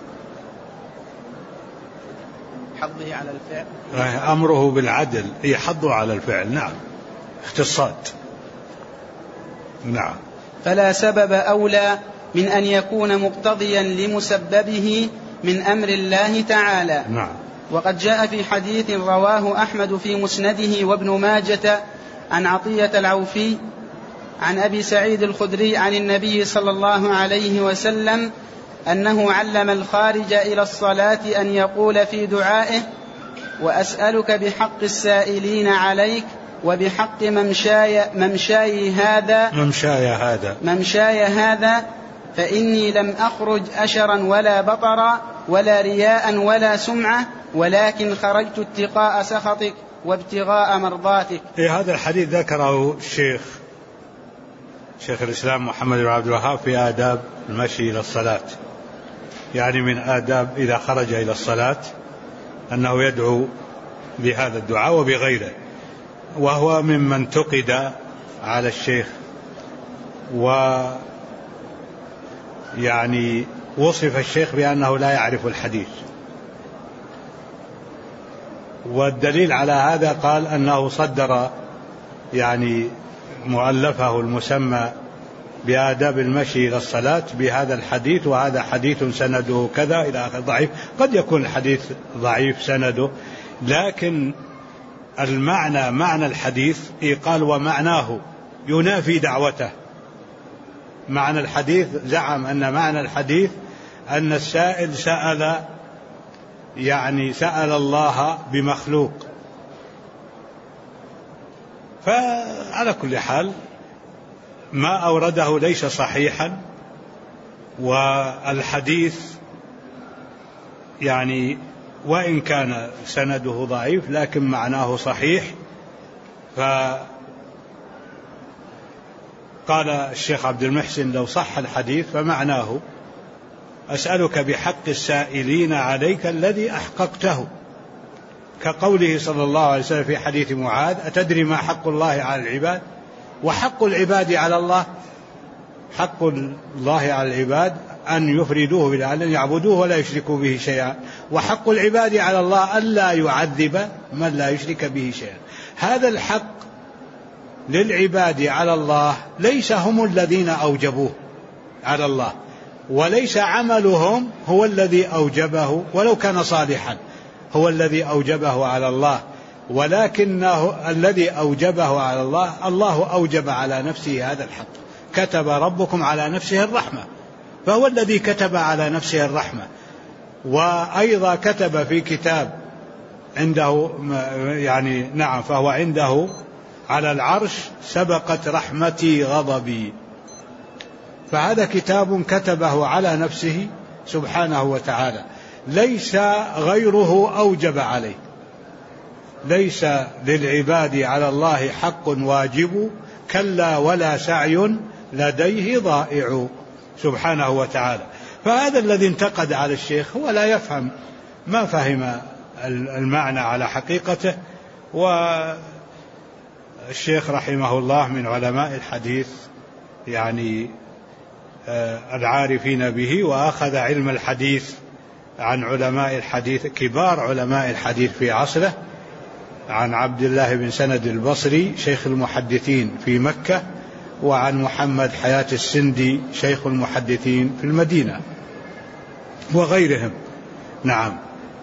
حظه على الفعل، أمره بالعدل يحضه على الفعل. نعم. اختصاد. نعم. فلا سبب أولى من أن يكون مقتضيا لمسببه من أمر الله تعالى. نعم. وقد جاء في حديث رواه أحمد في مسنده وابن ماجة عن عطية العوفي عن أبي سعيد الخدري عن النبي صلى الله عليه وسلم أنه علم الخارج إلى الصلاة أن يقول في دعائه وأسألك بحق السائلين عليك وبحق ممشاي هذا فإني لم أخرج أشرا ولا بطرا ولا رياء ولا سمعة، ولكن خرجت اتقاء سخطك وابتغاء مرضاتك. هذا الحديث ذكره شيخ الإسلام محمد بن عبد الوهاب في آداب المشي إلى الصلاة، يعني من آداب إذا خرج إلى الصلاة أنه يدعو بهذا الدعاء وبغيره، وهو ممن انتقد على الشيخ، ويعني وصف الشيخ بأنه لا يعرف الحديث، والدليل على هذا قال أنه صدر يعني مؤلفه المسمى بآداب المشي إلى الصلاة بهذا الحديث، وهذا حديث سنده كذا إلى آخر ضعيف. قد يكون الحديث ضعيف سنده، لكن معنى الحديث قال ومعناه ينافي دعوته. معنى الحديث زعم أن معنى الحديث أن السائل سأل الله بمخلوق. فعلى كل حال ما أورده ليس صحيحا، والحديث يعني وإن كان سنده ضعيف لكن معناه صحيح. فقال الشيخ عبد المحسن لو صح الحديث فمعناه أسألك بحق السائلين عليك الذي أحققته، كقوله صلى الله عليه وسلم في حديث معاذ أتدري ما حق الله على العباد؟ وحق العباد على الله، حق الله على العباد أن يفردوه بالعلم يعبدوه ولا يشركوا به شيئا، وحق العباد على الله ألا يعذب من لا يشرك به شيئا. هذا الحق للعباد على الله ليس هم الذين أوجبوه على الله، وليس عملهم هو الذي أوجبه ولو كان صالحا، هو الذي أوجبه على الله، ولكنه الذي أوجبه على الله الله أوجب على نفسه هذا الحق. كتب ربكم على نفسه الرحمة، فهو الذي كتب على نفسه الرحمة. وأيضا كتب في كتاب عنده فهو عنده على العرش سبقت رحمتي غضبي، فهذا كتاب كتبه على نفسه سبحانه وتعالى، ليس غيره أوجب عليه. ليس للعباد على الله حق واجب كلا ولا سعي لديه ضائع سبحانه وتعالى. فهذا الذي انتقد على الشيخ هو لا يفهم، ما فهم المعنى على حقيقته. والشيخ رحمه الله من علماء الحديث العارفين به، وأخذ علم الحديث عن علماء الحديث كبار علماء الحديث في عصره، عن عبد الله بن سند البصري شيخ المحدثين في مكة، وعن محمد حياة السندي شيخ المحدثين في المدينة، وغيرهم. نعم.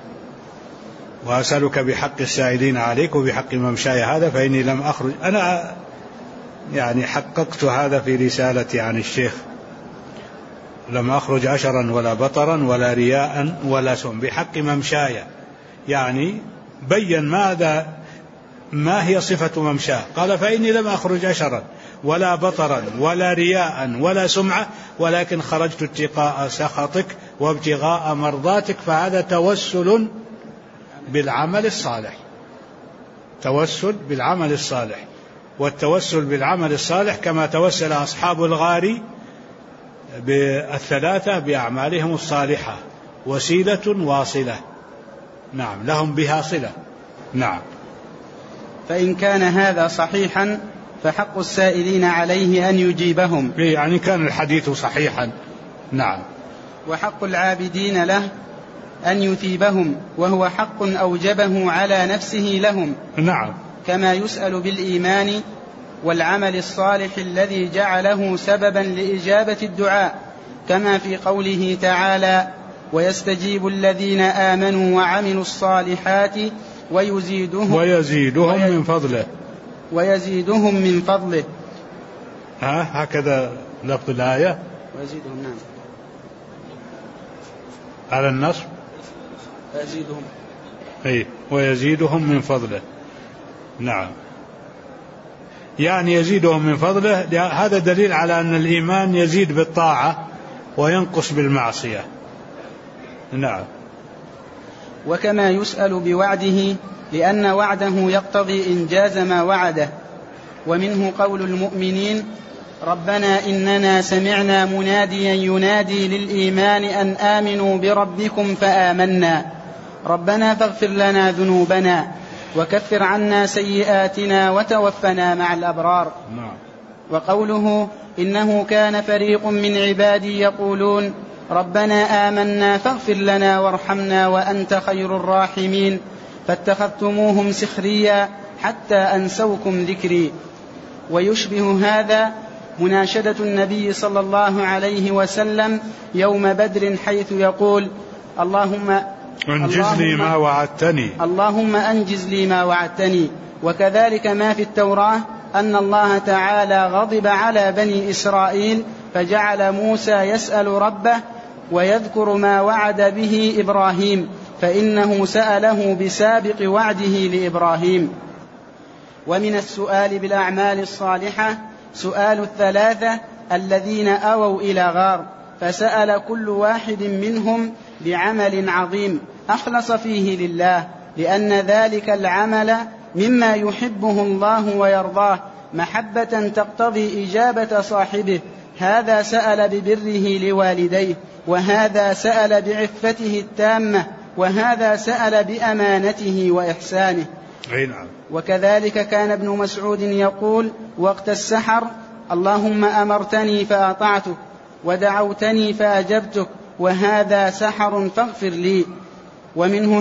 وأسألك بحق السائلين عليك وبحق ممشاي هذا فإني لم أخرج. أنا حققت هذا في رسالتي عن الشيخ، لم أخرج أشرا ولا بطرا ولا رياء ولا سم بحق ممشاي، بين ما هي صفة ممشاه. قال فإني لم أخرج أشرا ولا بطرا ولا رياء ولا سمعة، ولكن خرجت اتقاء سخطك وابتغاء مرضاتك. فهذا توسل بالعمل الصالح، توسل بالعمل الصالح. والتوسل بالعمل الصالح كما توسل أصحاب الغار بالثلاثة بأعمالهم الصالحة، وسيلة واصلة. نعم، لهم بها صلة. نعم. فإن كان هذا صحيحا فحق السائلين عليه أن يجيبهم، كان الحديث صحيحا. نعم. وحق العابدين له أن يثيبهم، وهو حق أوجبه على نفسه لهم. نعم. كما يسأل بالإيمان والعمل الصالح الذي جعله سببا لإجابة الدعاء، كما في قوله تعالى ويستجيب الذين آمنوا وعملوا الصالحات ويزيدهم من فضله. ويزيدهم من فضله. هكذا لفظ الآية. ويزيدهم. نعم. على النصب. ويزيدهم. ويزيدهم من فضله. نعم. يزيدهم من فضله. هذا دليل على أن الإيمان يزيد بالطاعة وينقص بالمعصية. نعم. وكما يسأل بوعده، لأن وعده يقتضي إنجاز ما وعده. ومنه قول المؤمنين: ربنا إننا سمعنا مناديا ينادي للإيمان أن آمنوا بربكم فآمنا ربنا فاغفر لنا ذنوبنا وكفر عنا سيئاتنا وتوفنا مع الأبرار. وقوله: إنه كان فريق من عبادي يقولون ربنا آمنا فاغفر لنا وارحمنا وأنت خير الراحمين فاتخذتموهم سخريا حتى أنسوكم ذكري. ويشبه هذا مناشدة النبي صلى الله عليه وسلم يوم بدر، حيث يقول: اللهم أنجز لي ما وعدتني، اللهم أنجز لي ما وعدتني. وكذلك ما في التوراة أن الله تعالى غضب على بني إسرائيل فجعل موسى يسأل ربه ويذكر ما وعد به إبراهيم، فإنه سأله بسابق وعده لإبراهيم. ومن السؤال بالأعمال الصالحة سؤال الثلاثة الذين أووا إلى غار، فسأل كل واحد منهم بعمل عظيم أخلص فيه لله، لأن ذلك العمل مما يحبه الله ويرضاه محبة تقتضي إجابة صاحبه. هذا سأل ببره لوالديه، وهذا سأل بعفته التامة، وهذا سأل بأمانته وإحسانه. وكذلك كان ابن مسعود يقول وقت السحر: اللهم أمرتني فأطعتك ودعوتني فأجبتك وهذا سحر فاغفر لي. ومنه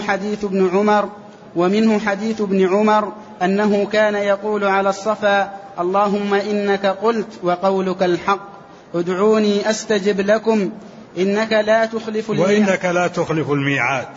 حديث ابن عمر أنه كان يقول على الصفا: اللهم إنك قلت وقولك الحق ادعوني أستجب لكم إنك لا تخلف الميعاد. وإنك لا تخلف الميعاد.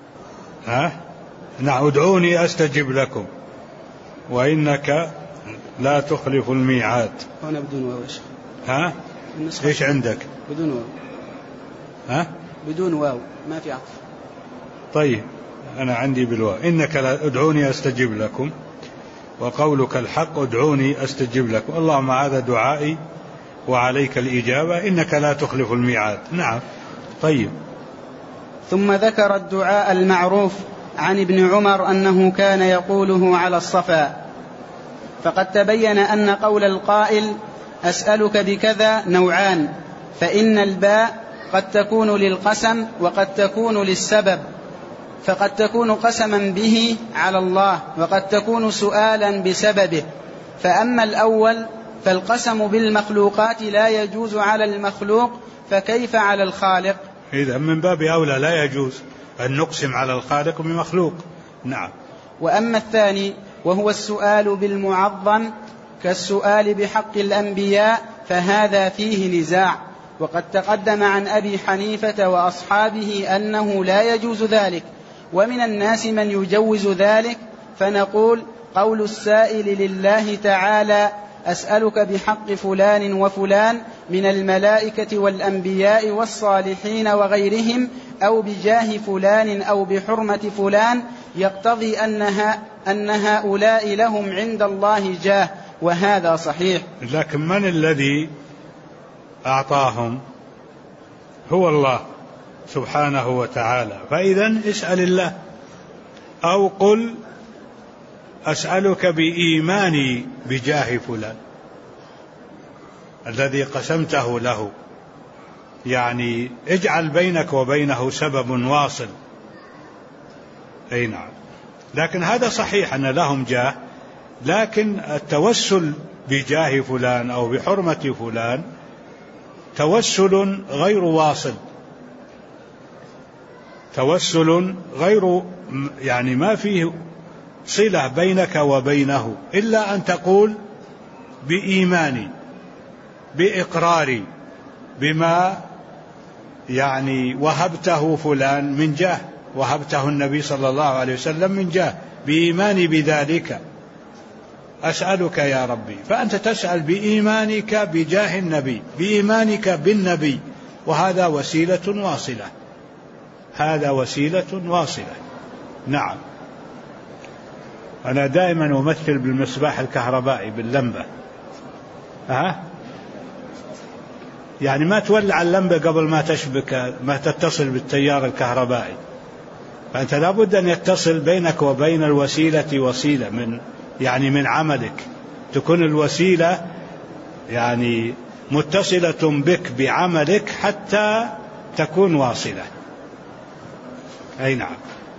نعم، ادعوني أستجب لكم وإنك لا تخلف الميعاد. هنا بدون واو. إيش عندك؟ بدون واو. بدون واو، ما في عطف. طيب أنا عندي بالواو: إنك لا ادعوني أستجب لكم وقولك الحق ادعوني أستجب لكم. اللهم هذا دعائي وعليك الإجابة إنك لا تخلف الميعاد. نعم. طيب. ثم ذكر الدعاء المعروف عن ابن عمر أنه كان يقوله على الصفا. فقد تبين أن قول القائل أسألك بكذا نوعان، فإن الباء قد تكون للقسم وقد تكون للسبب، فقد تكون قسما به على الله وقد تكون سؤالا بسببه. فأما الأول فالقسم بالمخلوقات لا يجوز على المخلوق، فكيف على الخالق؟ إذا من باب أولى لا يجوز أن نقسم على الخالق بمخلوق. نعم. وأما الثاني وهو السؤال بالمعظم كالسؤال بحق الأنبياء فهذا فيه نزاع، وقد تقدم عن أبي حنيفة وأصحابه أنه لا يجوز ذلك، ومن الناس من يجوز ذلك، فنقول قول السائل لله تعالى أسألك بحق فلان وفلان من الملائكة والأنبياء والصالحين وغيرهم أو بجاه فلان أو بحرمة فلان، يقتضي أن هؤلاء لهم عند الله جاه، وهذا صحيح. لكن من الذي أعطاهم؟ هو الله سبحانه وتعالى، فإذن اسأل الله، أو قل أسألك بإيماني بجاه فلان الذي قسمته له، يعني اجعل بينك وبينه سبب واصل. أي نعم. لكن هذا صحيح أن لهم جاه، لكن التوسل بجاه فلان أو بحرمة فلان توسل غير واصل، توسل غير يعني ما فيه صلة بينك وبينه، إلا أن تقول بإيماني بإقراري بما يعني وهبته فلان من جاه، وهبته النبي صلى الله عليه وسلم من جاه، بإيماني بذلك أسألك يا ربي. فأنت تسأل بإيمانك بجاه النبي، بإيمانك بالنبي، وهذا وسيلة واصلة، هذا وسيلة واصلة. نعم. أنا دائما أمثل بالمصباح الكهربائي باللمبة، يعني ما تولع اللمبة قبل ما تشبك، ما تتصل بالتيار الكهربائي، فأنت لابد أن يتصل بينك وبين الوسيلة وسيلة من عملك، تكون الوسيلة يعني متصلة بك بعملك حتى تكون واصلة. أي نعم.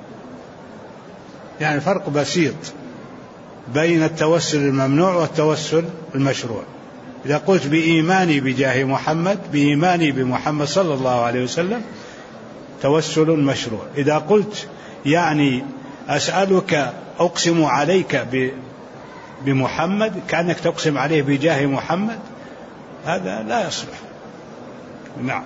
يعني فرق بسيط بين التوسل الممنوع والتوسل المشروع. إذا قلت بإيماني بجاه محمد، بإيماني بمحمد صلى الله عليه وسلم، توسل مشروع. إذا قلت يعني أسألك أقسم عليك بمحمد، كأنك تقسم عليه بجاه محمد، هذا لا يصلح. نعم.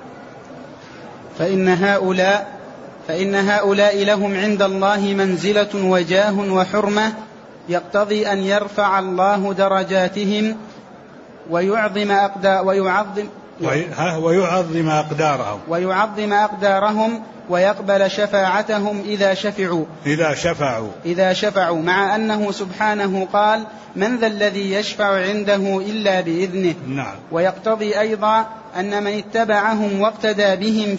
فإن هؤلاء لهم عند الله منزلة وجاه وحرمة يقتضي أن يرفع الله درجاتهم ويعظم أقدارهم ويقبل شفاعتهم إذا شفعوا، مع أنه سبحانه قال: من ذا الذي يشفع عنده إلا بإذنه. نعم. ويقتضي أيضا أن من اتبعهم واقتدى بهم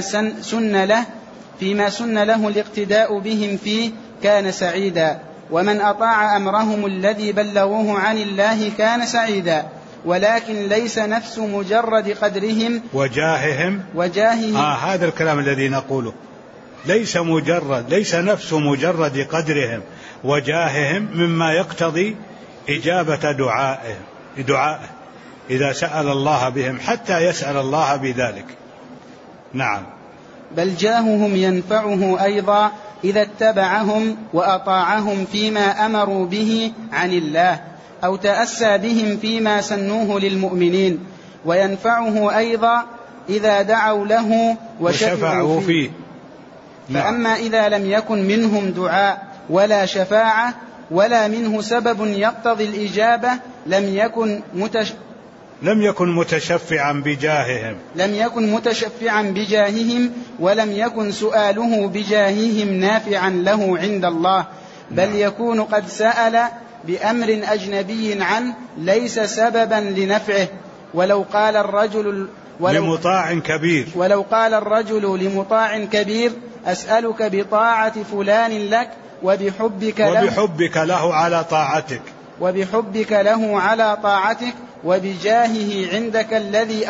فيما سن له الاقتداء بهم فيه كان سعيدا، ومن أطاع أمرهم الذي بلغوه عن الله كان سعيدا، ولكن ليس نفس مجرد قدرهم وجاههم هذا الكلام الذي نقوله، ليس نفس مجرد قدرهم وجاههم مما يقتضي إجابة دعائه إذا سأل الله بهم، حتى يسأل الله بذلك. نعم. بل جاههم ينفعه أيضا إذا اتبعهم وأطاعهم فيما أمروا به عن الله، أو تأسى بهم فيما سنوه للمؤمنين، وينفعه أيضا إذا دعوا له وشفعوا فيه. فأما إذا لم يكن منهم دعاء ولا شفاعة ولا منه سبب يقتضي الإجابة لم يكن متشفعا بجاههم ولم يكن سؤاله بجاههم نافعا له عند الله، بل يكون قد سأل بأمر أجنبي عنه ليس سببا لنفعه. ولو قال الرجل لمطاع كبير أسألك بطاعة فلان لك وبحبك له على طاعتك وبجاهه عندك الذي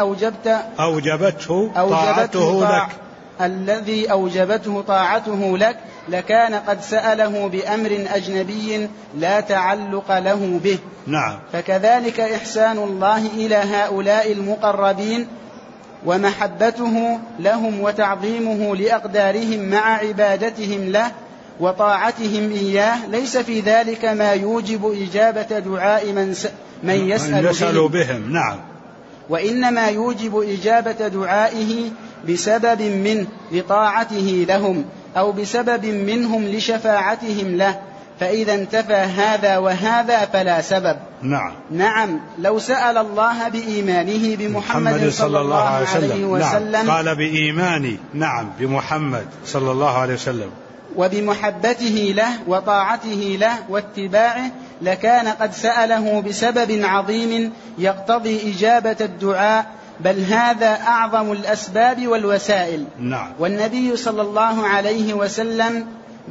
أوجبته طاعته لك، لكان قد سأله بأمر أجنبي لا تعلق له به. نعم. فكذلك إحسان الله إلى هؤلاء المقربين ومحبته لهم وتعظيمه لأقدارهم مع عبادتهم له وطاعتهم إياه، ليس في ذلك ما يوجب إجابة دعاء من يسأل بهم. نعم. وإنما يوجب إجابة دعائه بسبب منه لطاعته لهم، أو بسبب منهم لشفاعتهم له، فإذا انتفى هذا وهذا فلا سبب. نعم. لو سأل الله بإيمانه بمحمد صلى الله عليه وسلم. نعم. قال بإيماني بمحمد صلى الله عليه وسلم وبمحبته له وطاعته له واتباعه، لكان قد سأله بسبب عظيم يقتضي إجابة الدعاء، بل هذا أعظم الأسباب والوسائل. نعم. والنبي صلى الله عليه وسلم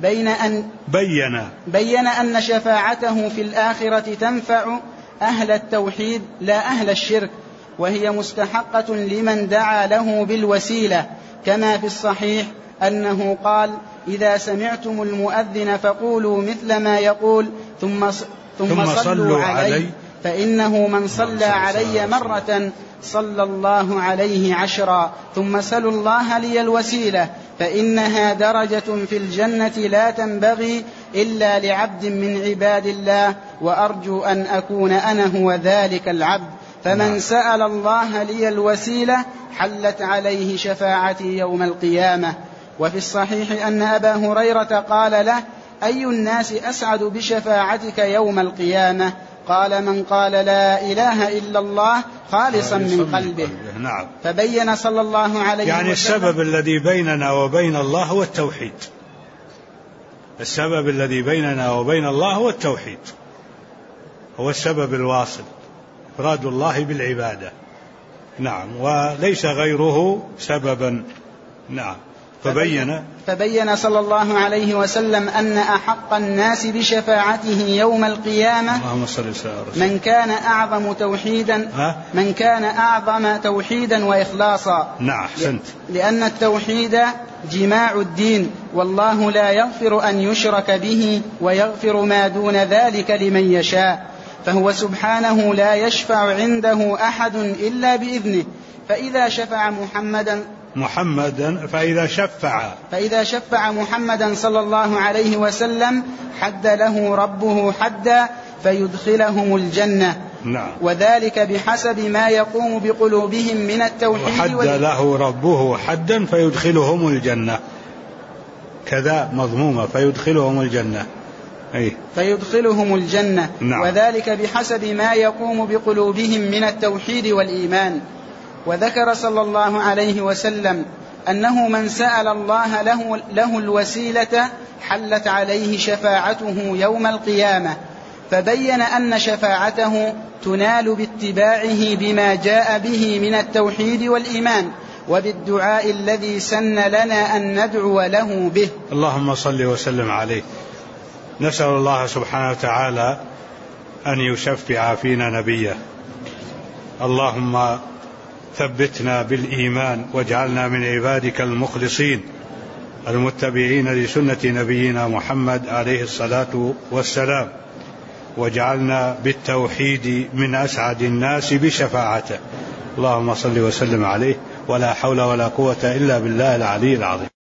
بين أن شفاعته في الآخرة تنفع أهل التوحيد لا أهل الشرك، وهي مستحقة لمن دعا له بالوسيلة، كما في الصحيح أنه قال: إذا سمعتم المؤذن فقولوا مثل ما يقول ثم صلوا عليه، فإنه من صلى علي مرة صلى الله عليه 10، ثم سلوا الله لي الوسيلة فإنها درجة في الجنة لا تنبغي إلا لعبد من عباد الله، وأرجو أن أكون أنا هو ذلك العبد، فمن سأل الله لي الوسيلة حلت عليه شفاعتي يوم القيامة. وفي الصحيح أن أبا هريرة قال له: أي الناس أسعد بشفاعتك يوم القيامة؟ قال: من قال لا إله إلا الله خالصا من قلبه. نعم. فبين صلى الله عليه وسلم يعني السبب الذي بيننا وبين الله هو التوحيد. السبب الذي بيننا وبين الله هو التوحيد، هو السبب الواصل، إفراد الله بالعبادة. نعم. وليس غيره سببا. نعم. فبين صلى الله عليه وسلم أن أحق الناس بشفاعته يوم القيامة من كان أعظم توحيدا وإخلاصا. نعم أحسنت. لأن التوحيد جماع الدين، والله لا يغفر أن يشرك به ويغفر ما دون ذلك لمن يشاء، فهو سبحانه لا يشفع عنده أحد إلا بإذنه. فإذا شفع محمدا صلى الله عليه وسلم حد له ربه حدا فيدخلهم الجنة. نعم. وذلك بحسب ما يقوم بقلوبهم من التوحيد. حد له ربه حدا فيدخلهم الجنة، كذا مضمومة فيدخلهم الجنة. فيدخلهم الجنة. نعم. وذلك بحسب ما يقوم بقلوبهم من التوحيد والإيمان. وذكر صلى الله عليه وسلم أنه من سأل الله له الوسيلة حلت عليه شفاعته يوم القيامة، فبين أن شفاعته تنال باتباعه بما جاء به من التوحيد والإيمان وبالدعاء الذي سن لنا أن ندعو له به. اللهم صل وسلم عليه. نسأل الله سبحانه وتعالى أن يشفع فينا نبيه. اللهم ثبتنا بالإيمان واجعلنا من عبادك المخلصين المتبعين لسنة نبينا محمد عليه الصلاة والسلام، واجعلنا بالتوحيد من أسعد الناس بشفاعته. اللهم صل وسلم عليه، ولا حول ولا قوة إلا بالله العلي العظيم.